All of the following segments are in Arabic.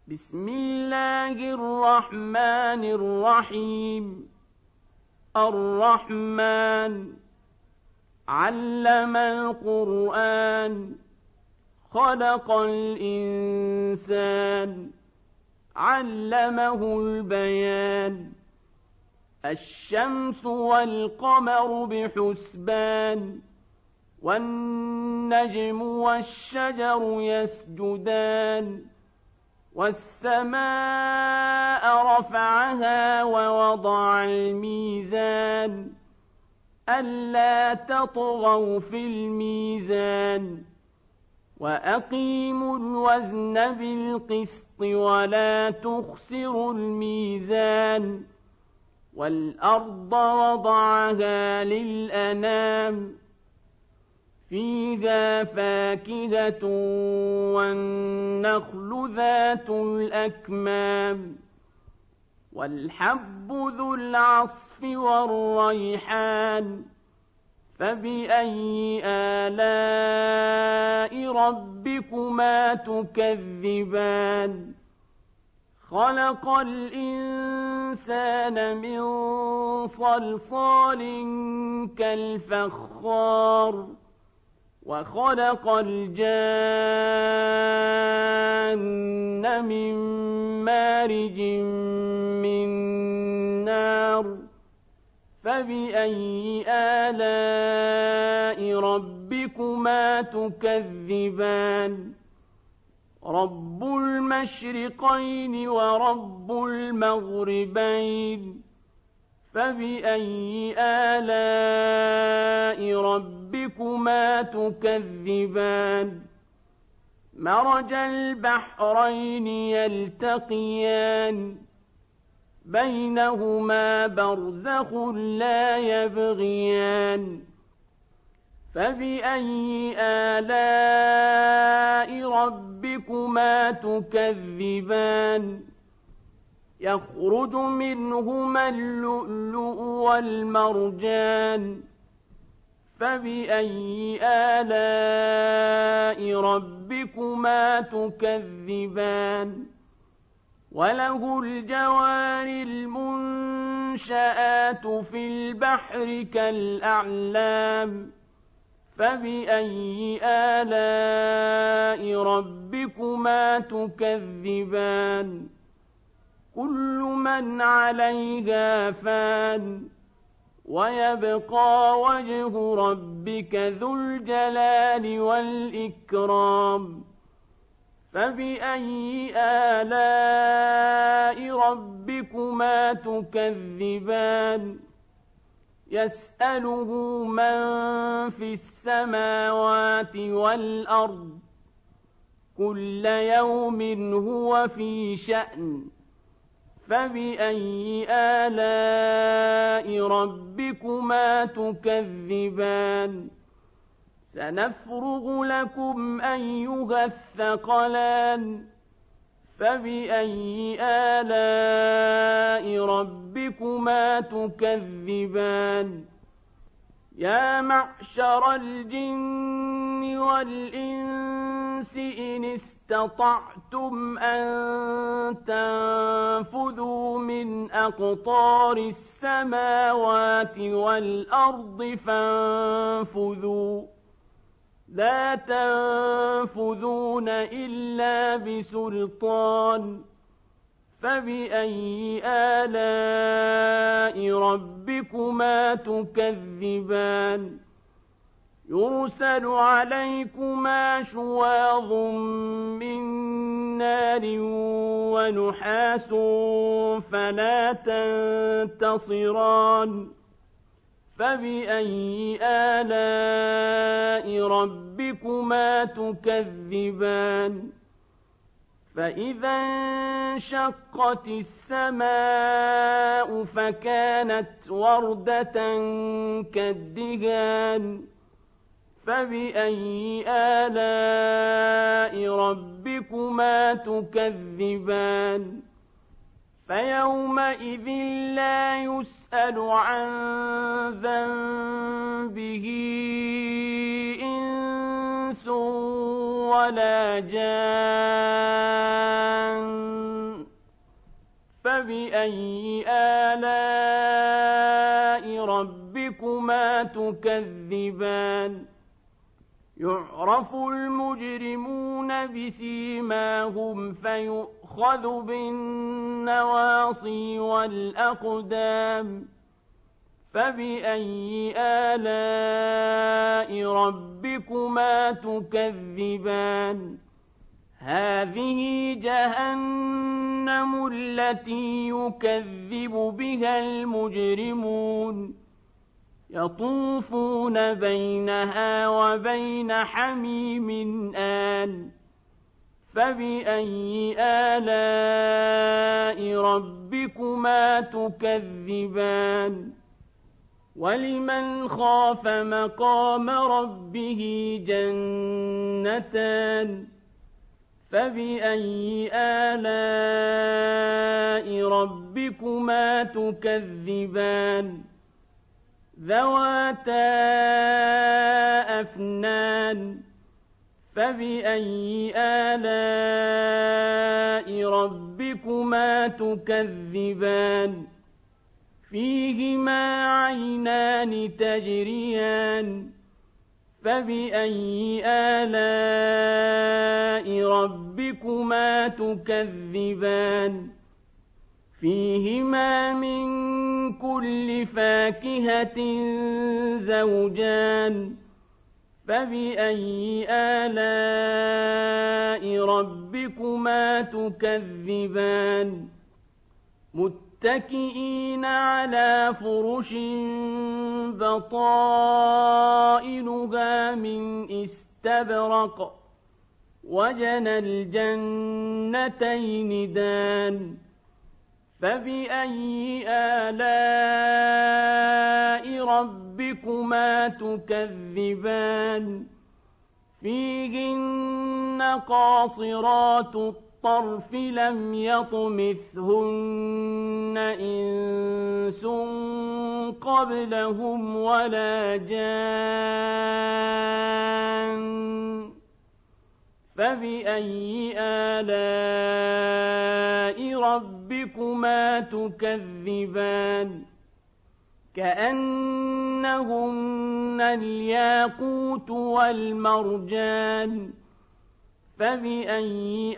بسم الله الرحمن الرحيم. الرحمن علم القرآن خلق الإنسان علمه البيان. الشمس والقمر بحسبان والنجم والشجر يسجدان. والسماء رفعها ووضع الميزان ألا تطغوا في الميزان وأقيموا الوزن بالقسط ولا تخسروا الميزان. والأرض وضعها للأنام فيها فاكهة والنخل ذات الأكمام والحب ذو العصف والريحان. فبأي آلاء ربكما تكذبان؟ خلق الإنسان من صلصال كالفخار وخلق الجان من مارج من نار. فبأي آلاء ربكما تكذبان؟ رب المشرقين ورب المغربين. فبأي آلاء ربكما تكذبان؟ مرج البحرين يلتقيان بينهما برزخ لا يبغيان. فبأي آلاء ربكما تكذبان؟ يخرج منهما اللؤلؤ والمرجان. فبأي آلاء ربكما تكذبان؟ وله الجوار المنشآت في البحر كالأعلام. فبأي آلاء ربكما تكذبان؟ كل من عليها فان ويبقى وجه ربك ذو الجلال والإكرام. فبأي آلاء ربكما تكذبان؟ يسأله من في السماوات والأرض كل يوم هو في شأن. فبأي آلاء ربكما تكذبان؟ سنفرغ لكم أيها الثقلان. فبأي آلاء ربكما تكذبان؟ يا معشر الجن والإنس إن استطعتم أن تنفذوا من أقطار السماوات والأرض فانفذوا لا تنفذون إلا بسلطان. فبأي آلاء ربكما تكذبان؟ يرسل عليكما شواظ من نار ونحاس فلا تنتصران. فبأي آلاء ربكما تكذبان؟ فإذا انشقت السماء فكانت وردة كالدهان. فبأي آلاء ربكما تكذبان؟ فيومئذ لا يسأل عن ذنبه إنس ولا جان فبأي آلاء ربكما تكذبان يعرف المجرمون بسيماهم فيؤخذ بالنواصي والأقدام فبأي آلاء ربكما تكذبان هذه جهنم التي يكذب بها المجرمون يطوفون بينها وبين حميم آن فبأي آلاء ربكما تكذبان ولمن خاف مقام ربه جنتان فبأي آلاء ربكما تكذبان ذواتا أفنان فبأي آلاء ربكما تكذبان فيهما عينان تجريان فبأي آلاء ربكما تكذبان فيهما من كل فاكهة زوجان فبأي آلاء ربكما تكذبان متكئين على فرش بطائنها من استبرق وجنى الجنتين دان فبأي آلاء ربكما تكذبان فيهن قاصرات الطرف لم يطمثهن إنس قبلهم ولا جان فبأي آلاء ربكما تكذبان كأنهن الياقوت والمرجان فبأي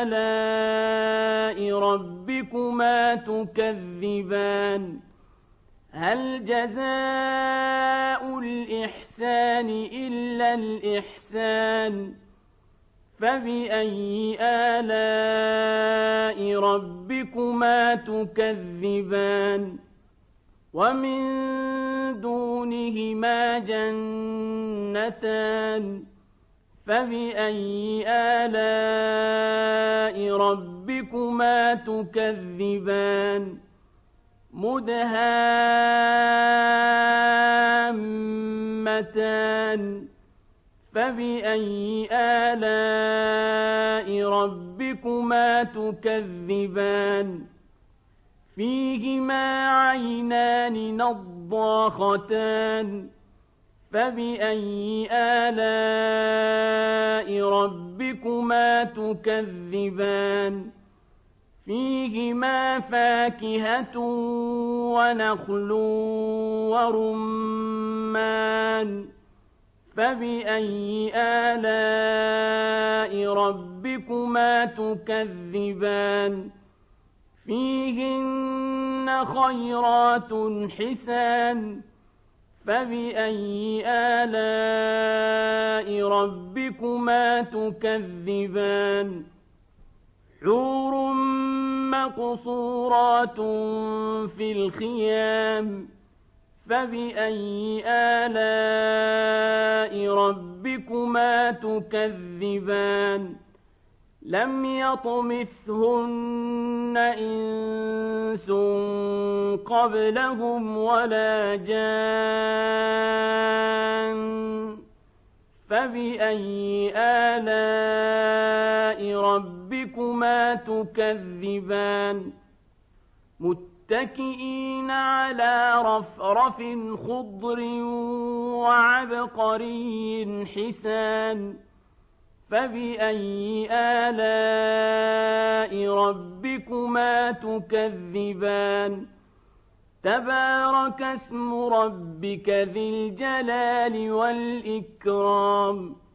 آلاء ربكما تكذبان هل جزاء الإحسان إلا الإحسان فبأي آلاء ربكما تكذبان ومن دونهما جنتان فبأي آلاء ربكما تكذبان مدهامتان فبأي آلاء ربكما تكذبان فيهما عينان نضاختان فبأي آلاء ربكما تكذبان فيهما فاكهة ونخل ورمان فبأي آلاء ربكما تكذبان فيهن خيرات حسان فبأي آلاء ربكما تكذبان حور مقصورات في الخيام فبأي آلاء ربكما تكذبان لم يطمثهن إنس قبلهم ولا جان فبأي آلاء ربكما تكذبان متكئين على رفرف خضر وعبقري حسان فبأي آلاء ربكما تكذبان تبارك اسم ربك ذي الجلال والإكرام